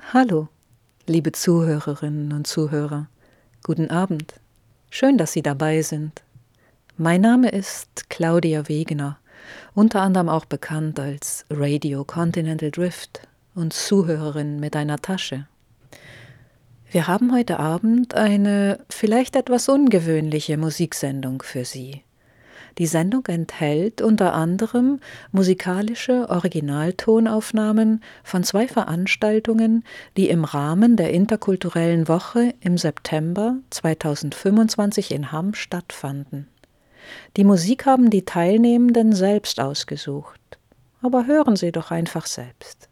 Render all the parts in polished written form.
Hallo, liebe Zuhörerinnen und Zuhörer. Guten Abend. Schön, dass Sie dabei sind. Mein Name ist Claudia Wegener, unter anderem auch bekannt als Radio Continental Drift und Zuhörerin mit einer Tasche. Wir haben heute Abend eine vielleicht etwas ungewöhnliche Musiksendung für Sie. Die Sendung enthält unter anderem musikalische Originaltonaufnahmen von 2 Veranstaltungen, die im Rahmen der Interkulturellen Woche im September 2025 in Hamm stattfanden. Die Musik haben die Teilnehmenden selbst ausgesucht. Aber hören Sie doch einfach selbst.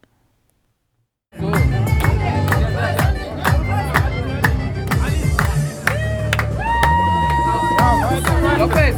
Lopez.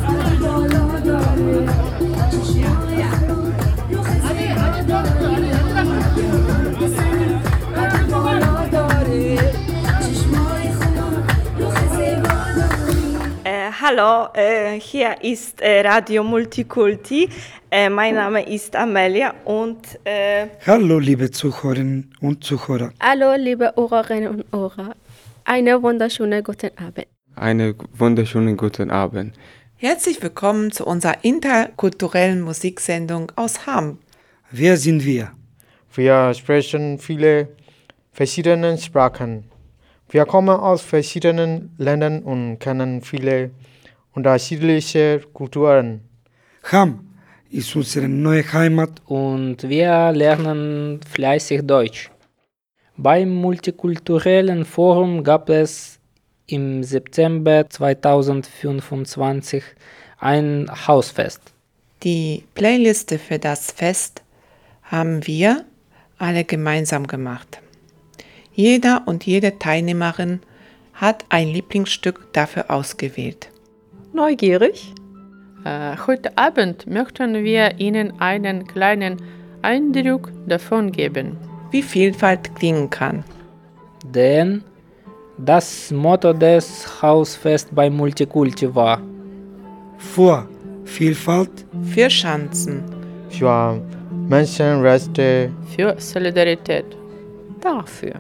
Hallo, hier ist Radio Multikulti. Mein Name ist Amelia und Hallo, liebe Zuhörerinnen und Zuhörer. Hallo, liebe Hörerinnen und Hörer. Einen wunderschönen guten Abend. Einen wunderschönen guten Abend. Herzlich willkommen zu unserer interkulturellen Musiksendung aus Hamm. Wer sind wir? Wir sprechen viele verschiedene Sprachen. Wir kommen aus verschiedenen Ländern und kennen viele unterschiedliche Kulturen. Hamm ist unsere neue Heimat und wir lernen fleißig Deutsch. Beim Multikulturellen Forum gab es im September 2025 ein Hausfest. Die Playliste für das Fest haben wir alle gemeinsam gemacht. Jeder und jede Teilnehmerin hat ein Lieblingsstück dafür ausgewählt. Neugierig? Heute Abend möchten wir Ihnen einen kleinen Eindruck davon geben, wie Vielfalt klingen kann. Denn das Motto des Hausfests bei Multikulti war: Für Vielfalt, für Chancen, für Menschenrechte, für Solidarität, dafür.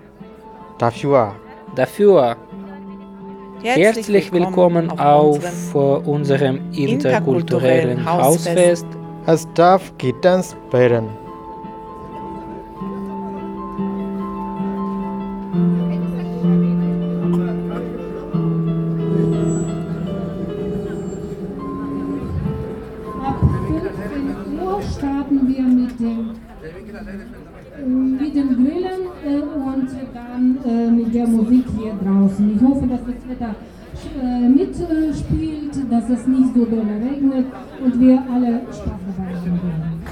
Dafür. Herzlich willkommen auf unserem interkulturellen Hausfest. Es darf getanzt werden. Ab 15 Uhr starten wir mit dem Grillen und dann mit der Musik hier draußen. Ich hoffe, dass das Wetter mitspielt, dass es nicht so doll regnet und wir alle Spaß dabei haben werden.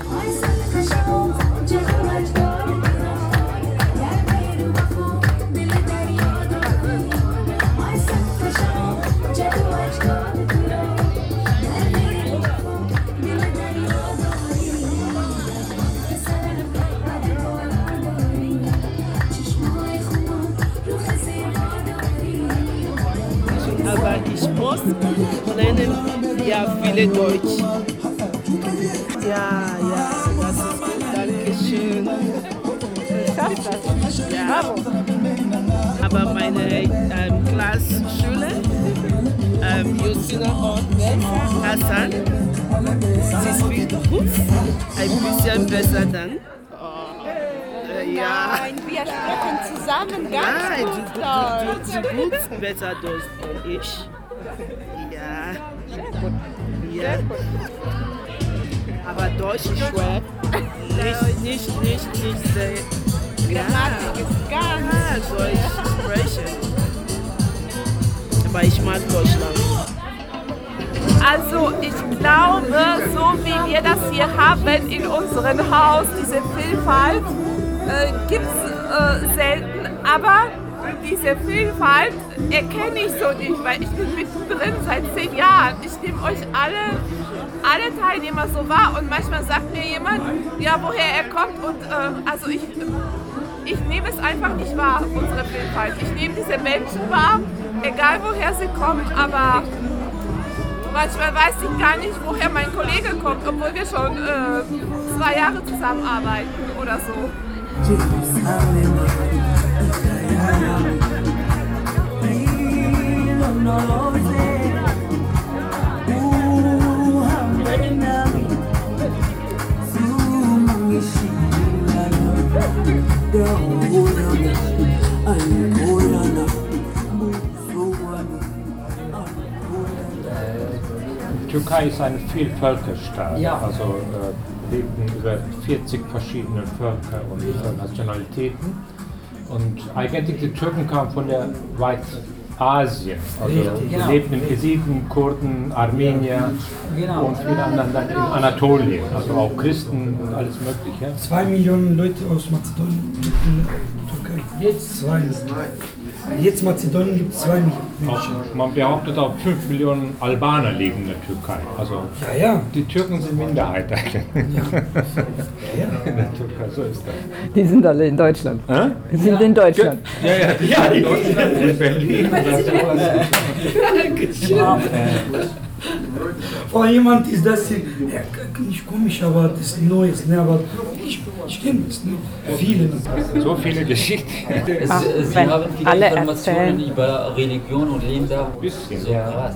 aber ich muss lernen ja viele Deutsch. Ja, das ist gut, danke schön. Ich schaff das. Ja. Aber meine Klassschule, Justina und Hassan, sie spielt gut, ein bisschen besser dann. Ja. Nein, wir sprechen zusammen ganz gut Deutsch. Gut, besser Deutsch als ich. Ja. Sehr gut. Ja. Sehr gut. Aber Deutsch ist schwer. Nicht sehr. Grammatik ist ganz Deutsch sprechen. Aber ich mag Deutschland. Also ich glaube, so wie wir das hier haben in unserem Haus, diese Vielfalt, gibt es selten, aber diese Vielfalt erkenne ich so nicht, weil ich bin mittendrin seit 10 Jahren. Ich nehme euch alle Teilnehmer so wahr und manchmal sagt mir jemand, ja, woher er kommt und also ich nehme es einfach nicht wahr, unsere Vielfalt. Ich nehme diese Menschen wahr, egal woher sie kommen, aber manchmal weiß ich gar nicht, woher mein Kollege kommt, obwohl wir schon 2 Jahre zusammenarbeiten oder so. Die Türkei ist ein Vielvölkerstaat, also leben über 40 verschiedene Völker und Nationalitäten. Und eigentlich die Türken kamen von der Asien, also wir lebten in Jesiden, Kurden, Armenier und viele anderen dann in Anatolien, also auch Christen und alles mögliche. 2 Millionen Leute aus Mazedonien leben in der Türkei. Jetzt 2 Millionen. Jetzt Mazedonien gibt es 2 Millionen Menschen. Man behauptet auch 5 Millionen Albaner leben in der Türkei. Also die Türken sind Minderheit eigentlich. In der Türkei, so ist das. Die sind alle in Deutschland. Die sind in Deutschland. Ja, in Deutschland, in Berlin. Vor jemand ist das hier, nicht komisch, aber das ist Neues, ne? Aber ich kenne das, ne? Viele. So viele Geschichten. Sie haben viele Informationen über Religion und leben da. Ein bisschen. So krass.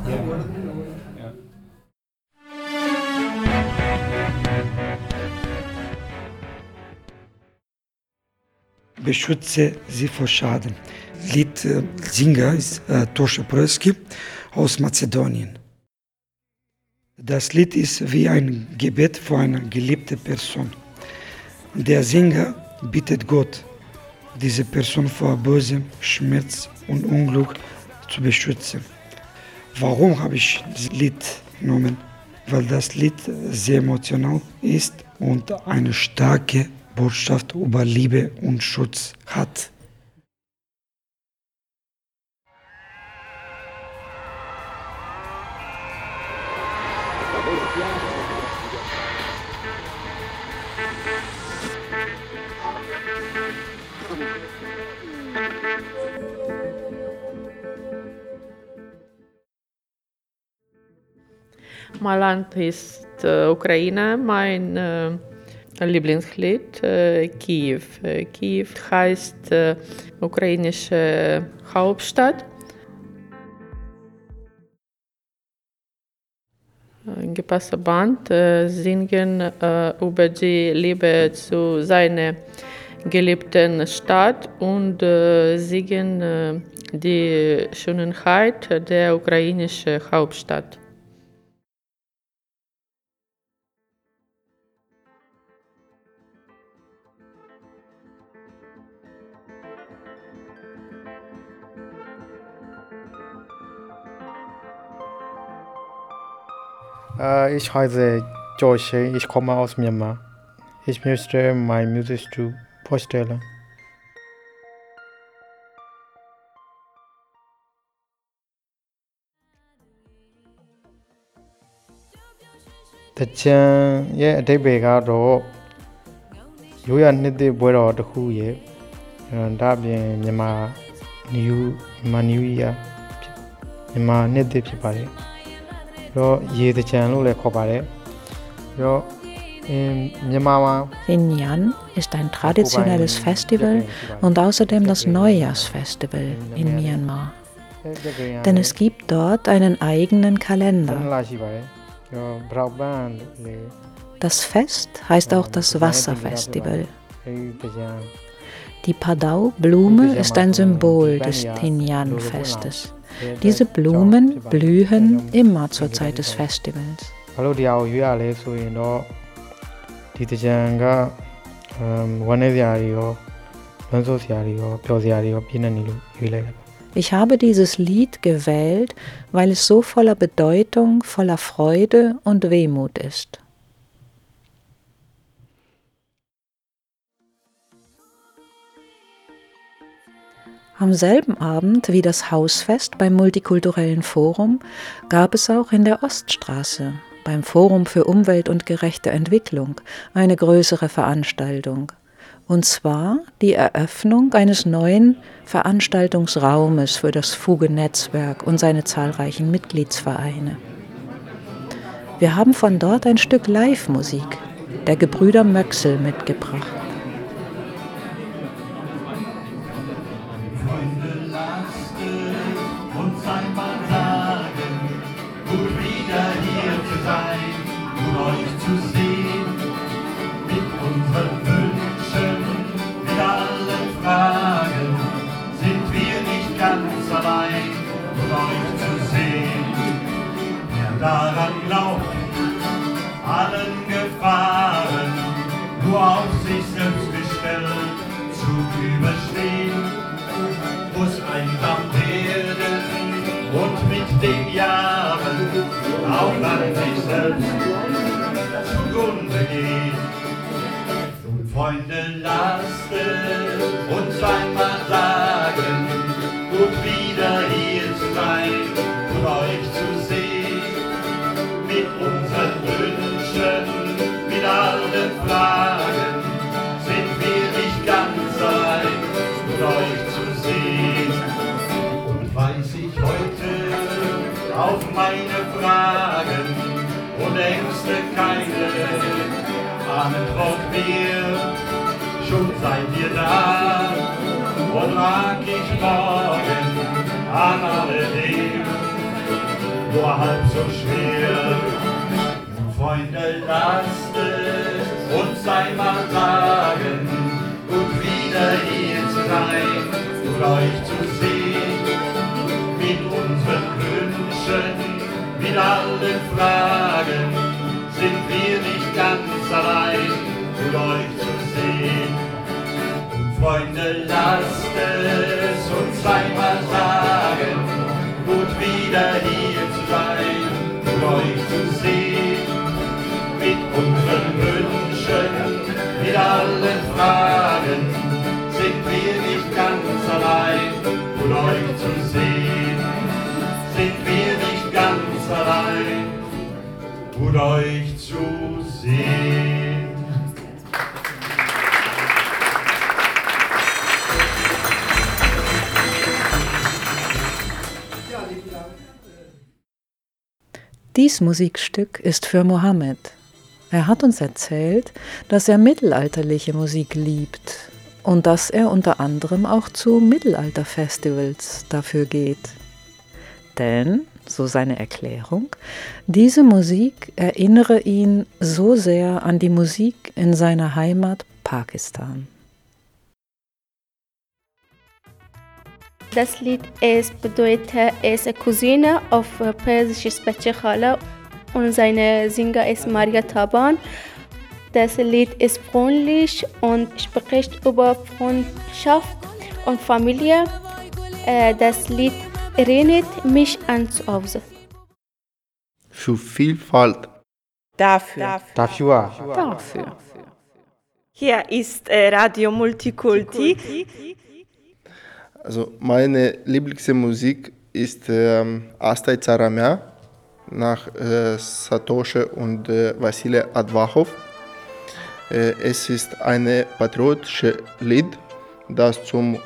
Beschütze sie vor Schaden. Liedsänger ist Tosche Proeski aus Mazedonien. Das Lied ist wie ein Gebet für eine geliebte Person. Der Sänger bittet Gott, diese Person vor Bösem, Schmerz und Unglück zu beschützen. Warum habe ich das Lied genommen? Weil das Lied sehr emotional ist und eine starke Botschaft über Liebe und Schutz hat. Mein Land ist Ukraine, mein Lieblingslied Kiew. Kiew heißt ukrainische Hauptstadt. Gepasster Band singen über die Liebe zu seiner geliebten Stadt und singen die Schönheit der ukrainischen Hauptstadt. Ich heiße Joshi, ich komme aus Myanmar. Ich möchte mein Musikstück vorstellen. Tachan ye adaibai kado yoya nidde bweတော်တစ်ခုရဲ့ဒါပြင်မြန်မာNew Year မြန်မာနှစ်သစ်ဖြစ်ပါတယ်။တော့ရေတကြံလို့လည်းခေါ်ပါတယ်။တော့ Vinyan ist ein traditionelles Festival und außerdem das Neujahrsfestival in Myanmar. Denn es gibt dort einen eigenen Kalender. Das Fest heißt auch das Wasserfestival. Die Padau-Blume ist ein Symbol des Tinyan-Festes. Diese Blumen blühen immer zur Zeit des Festivals. Ich habe dieses Lied gewählt, weil es so voller Bedeutung, voller Freude und Wehmut ist. Am selben Abend wie das Hausfest beim Multikulturellen Forum gab es auch in der Oststraße beim Forum für Umwelt und gerechte Entwicklung eine größere Veranstaltung. Und zwar die Eröffnung eines neuen Veranstaltungsraumes für das Fuge-Netzwerk und seine zahlreichen Mitgliedsvereine. Wir haben von dort ein Stück Live-Musik der Gebrüder Möxel mitgebracht. Zu sehen, mit unseren Wünschen, mit allem an sich selbst zugrunde geht. Nun Freunde, lasst uns einmal sagen, gut wieder hier zu sein und euch zu sehen, mit unseren Wünschen, mit allen Fragen, sind wir nicht ganz allein und euch zu sehen. Und weiß ich heute auf meine Fragen und Ängste keine Antwort mehr, schon seid ihr da und mag ich morgen an alledem nur halb so schwer. Freunde, lasst uns einmal sagen, gut wieder hier zu sein und euch zu sehen, mit unseren Wünschen, mit allen Fragen, sind wir nicht ganz allein und euch zu sehen. Und Freunde, lasst es uns einmal sagen, gut wieder hier zu sein und euch zu sehen, mit unseren Wünschen, mit allen Fragen, sind wir nicht ganz allein und euch zu sehen, sind wir nicht ganz allein und euch zu sehen. Dies Musikstück ist für Mohammed. Er hat uns erzählt, dass er mittelalterliche Musik liebt und dass er unter anderem auch zu Mittelalterfestivals dafür geht. Denn, so seine Erklärung, diese Musik erinnere ihn so sehr an die Musik in seiner Heimat Pakistan. Das Lied bedeutet, es ist Cousine auf Persisch Bachche Khala und seine Sänger ist Maria Taban. Das Lied ist freundlich und spricht über Freundschaft und Familie. Das Lied erinnert mich an zu Hause. Für Vielfalt. Dafür. Hier ist Radio Multikulti. Also meine Lieblingsmusik ist Astai Tsaramya nach Satoshi und Wassily Adwachov. Es ist ein patriotisches Lied, das zum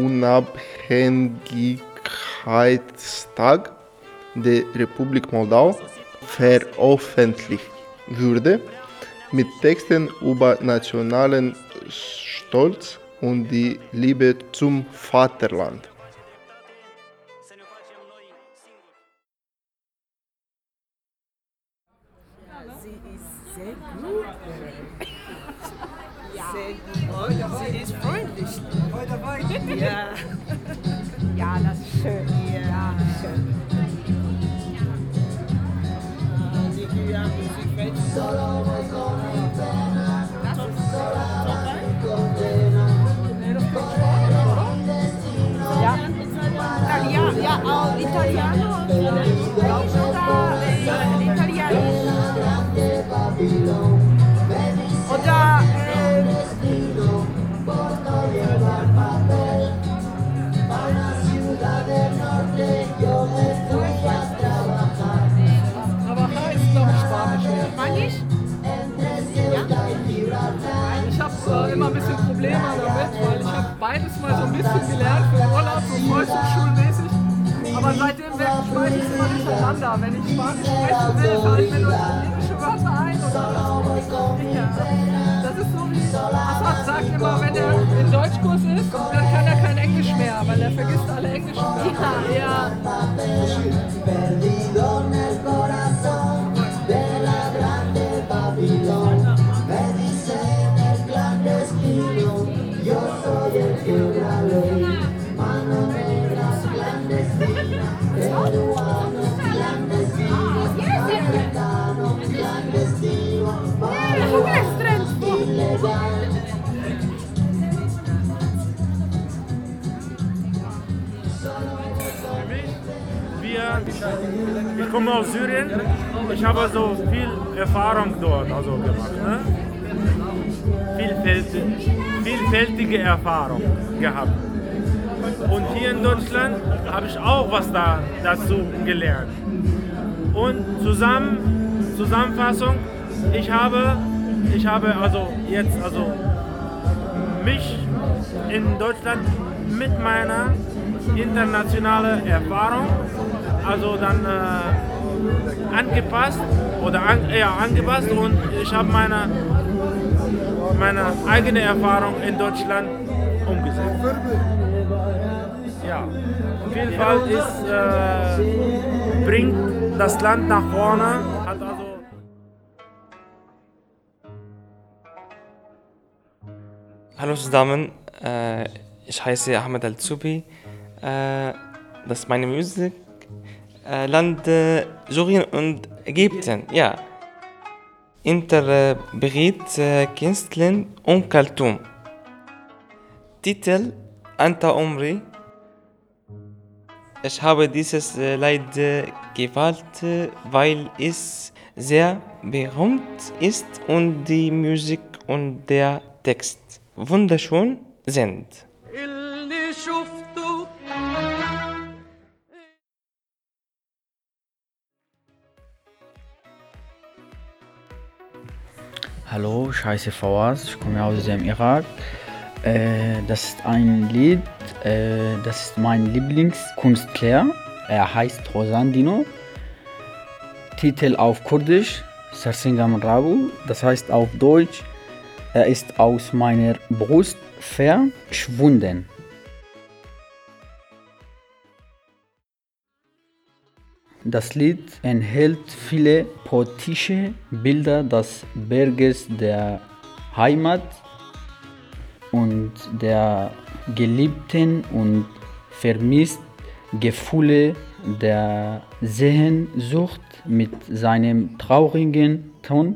Unabhängigkeitstag der Republik Moldau veröffentlicht wurde, mit Texten über nationalen Stolz und die Liebe zum Vaterland. Sie ist sehr gut. Sehr gut. Sie ist freundlich. Ja. Ja, das ist schön. Ja, schön. Ja, auch Italiano. Oder Trabajar ist, glaube ich, Spanisch. Spanisch? Ja? Ich habe immer ein bisschen Probleme damit, weil ich habe beides mal so ein bisschen gelernt für den Urlaub, so volkshochschulmäßig. Aber seitdem schmeiße ich es immer durcheinander. Wenn ich Spanisch sprechen will, fallen mir nur englische Wörter ein oder das ist so wie Assad sagt immer, wenn er in Deutschkurs ist, dann kann er kein Englisch mehr, weil er vergisst alle englischen Wörter. Ja. Ich komme aus Syrien ich habe so viel Erfahrung dort gemacht. Ne? Vielfältige Erfahrung gehabt. Und hier in Deutschland habe ich auch was dazu gelernt. Und Zusammenfassung, ich habe jetzt mich in Deutschland mit meiner internationalen Erfahrung dann angepasst und ich habe meine eigene Erfahrung in Deutschland umgesetzt. Ja, Vielfalt bringt das Land nach vorne. Hallo zusammen, ich heiße Ahmed Al-Zubi. Das ist meine Musik. Land Syrien und Ägypten, ja. Interpret Künstlerin Kaltum. Titel Anta Umri. Ich habe dieses Lied gewählt, weil es sehr berühmt ist und die Musik und der Text wunderschön sind. Hallo, ich heiße Fawaz, ich komme aus dem Irak. Das ist ein Lied, das ist mein Lieblingskünstler. Er heißt Rosandino. Titel auf Kurdisch, Sarsingam Rabu, das heißt auf Deutsch, er ist aus meiner Brust verschwunden. Das Lied enthält viele poetische Bilder des Berges der Heimat und der Geliebten und vermisst Gefühle der Sehnsucht mit seinem traurigen Ton.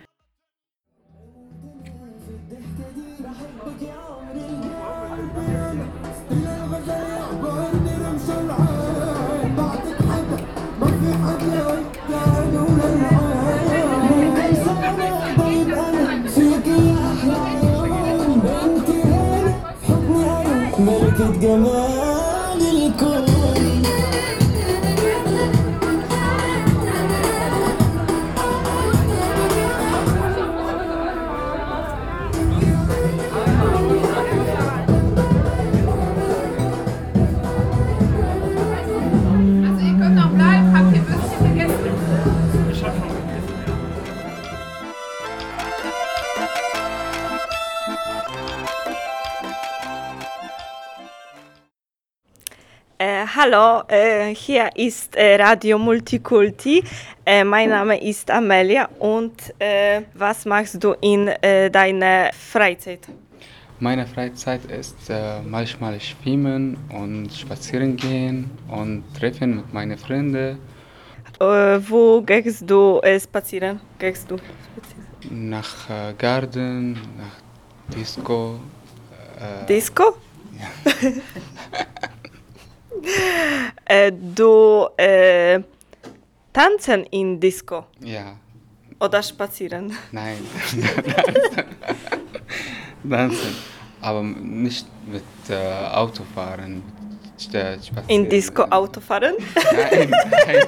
Hallo, hier ist Radio Multikulti. Mein Name ist Amelia und was machst du in deiner Freizeit? Meine Freizeit ist manchmal schwimmen und spazieren gehen und treffen mit meinen Freunden. Wo gehst du spazieren? Nach Garten, nach Disco. Disco? Ja. Du tanzen in Disco? Ja. Oder spazieren? Nein, tanzen. Aber nicht mit Autofahren. In Disco Autofahren? Nein, nein.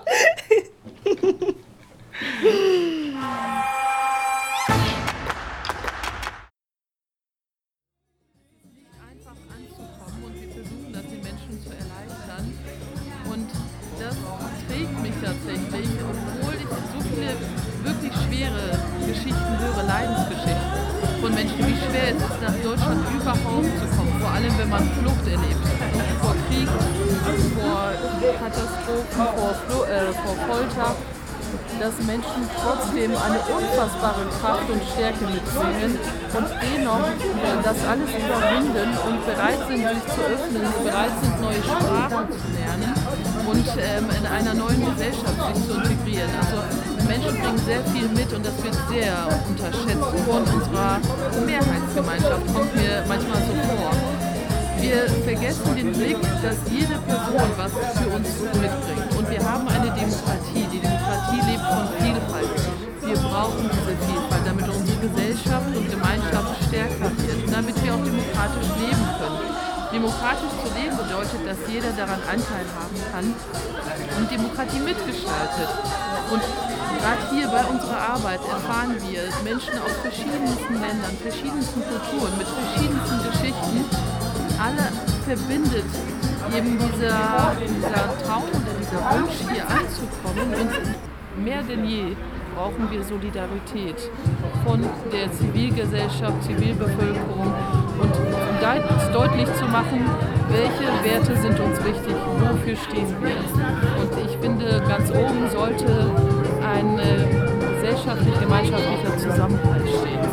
Tatsächlich, obwohl ich so viele wirklich schwere Geschichten höre, Leidensgeschichten von Menschen, wie schwer es ist, nach Deutschland überhaupt zu kommen, vor allem wenn man Flucht erlebt, vor Krieg, vor Katastrophen, vor Folter, dass Menschen trotzdem eine unfassbare Kraft und Stärke mitbringen und dennoch das alles überwinden und bereit sind, sich zu öffnen, bereit sind, neue Sprachen zu lernen und in einer neuen Gesellschaft sich zu integrieren. Also Menschen bringen sehr viel mit und das wird sehr unterschätzt von unserer Mehrheitsgemeinschaft, kommt mir manchmal so vor. Wir vergessen den Blick, dass jede Person was für uns mitbringt. Und wir haben eine Demokratie. Die Demokratie lebt von Vielfalt. Wir brauchen diese Vielfalt, damit unsere Gesellschaft und Gemeinschaft stärker wird, damit wir auch demokratisch leben können. Demokratisch zu leben bedeutet, dass jeder daran Anteil haben kann und Demokratie mitgestaltet. Und gerade hier bei unserer Arbeit erfahren wir Menschen aus verschiedensten Ländern, verschiedensten Kulturen, mit verschiedensten Geschichten. Alle verbindet eben dieser Traum oder dieser Wunsch, hier anzukommen. Und mehr denn je brauchen wir Solidarität von der Zivilgesellschaft, Zivilbevölkerung und um deutlich zu machen, welche Werte sind uns wichtig, wofür stehen wir. Und ich finde, ganz oben sollte ein gesellschaftlich-gemeinschaftlicher Zusammenhalt stehen.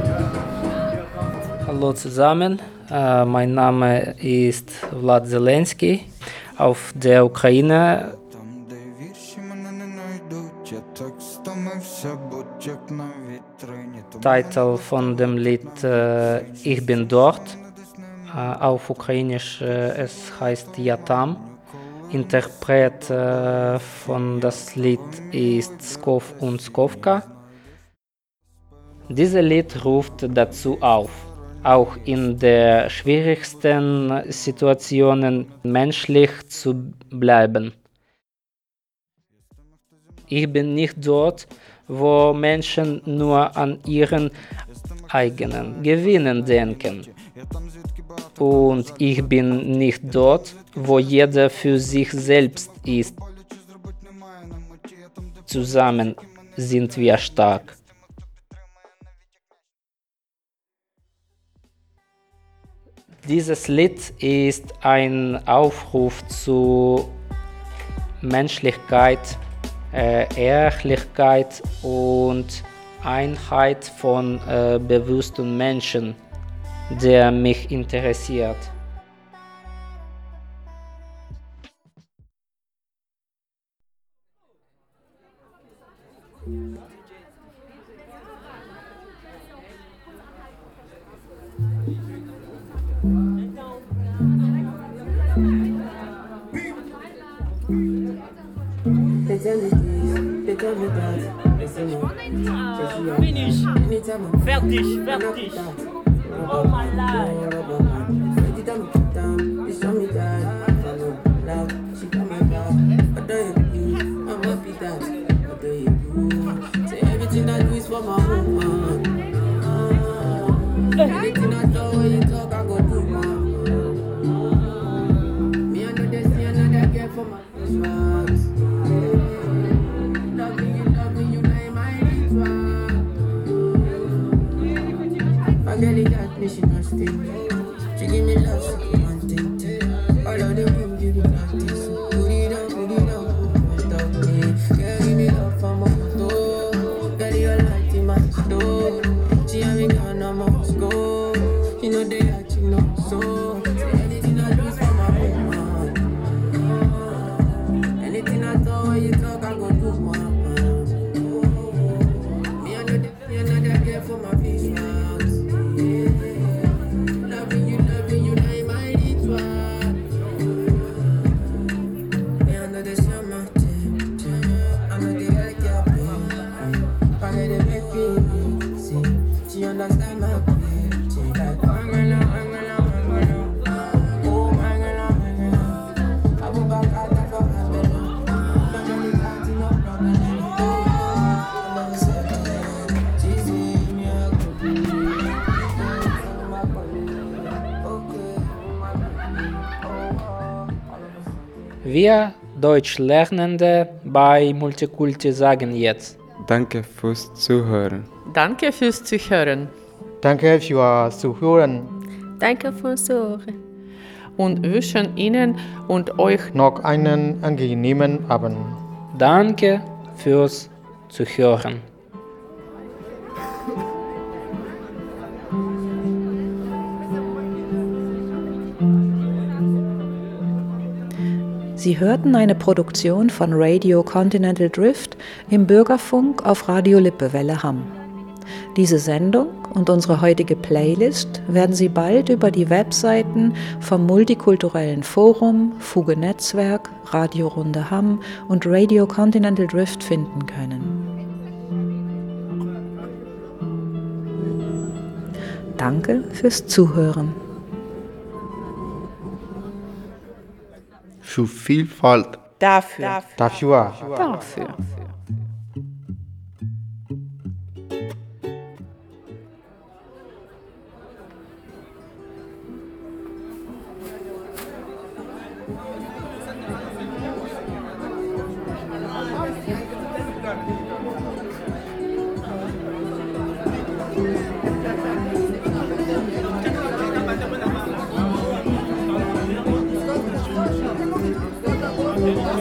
Hallo zusammen, mein Name ist Vlad Zelensky. Auf der Ukraine Titel von dem Lied Ich bin dort. Auf Ukrainisch es heißt Ja tam. Interpret von das Lied ist Skov und Skovka. Dieses Lied ruft dazu auf, auch in den schwierigsten Situationen menschlich zu bleiben. Ich bin nicht dort, wo Menschen nur an ihren eigenen Gewinnen denken. Und ich bin nicht dort, wo jeder für sich selbst ist. Zusammen sind wir stark. Dieses Lied ist ein Aufruf zu Menschlichkeit, Ehrlichkeit und Einheit von bewussten Menschen, der mich interessiert. Finish. Fertig. Oh my life. Wir Deutschlernende bei Multikulti sagen jetzt Danke fürs Zuhören. Danke fürs Zuhören. Danke fürs Zuhören. Danke fürs Zuhören. Und wünschen Ihnen und euch noch einen angenehmen Abend. Danke fürs Zuhören. Sie hörten eine Produktion von Radio Continental Drift im Bürgerfunk auf Radio Lippewelle Hamm. Diese Sendung und unsere heutige Playlist werden Sie bald über die Webseiten vom Multikulturellen Forum, Fuge Netzwerk, Radio Runde Hamm und Radio Continental Drift finden können. Danke fürs Zuhören. Für Vielfalt. Dafür. Dafür. Thank you.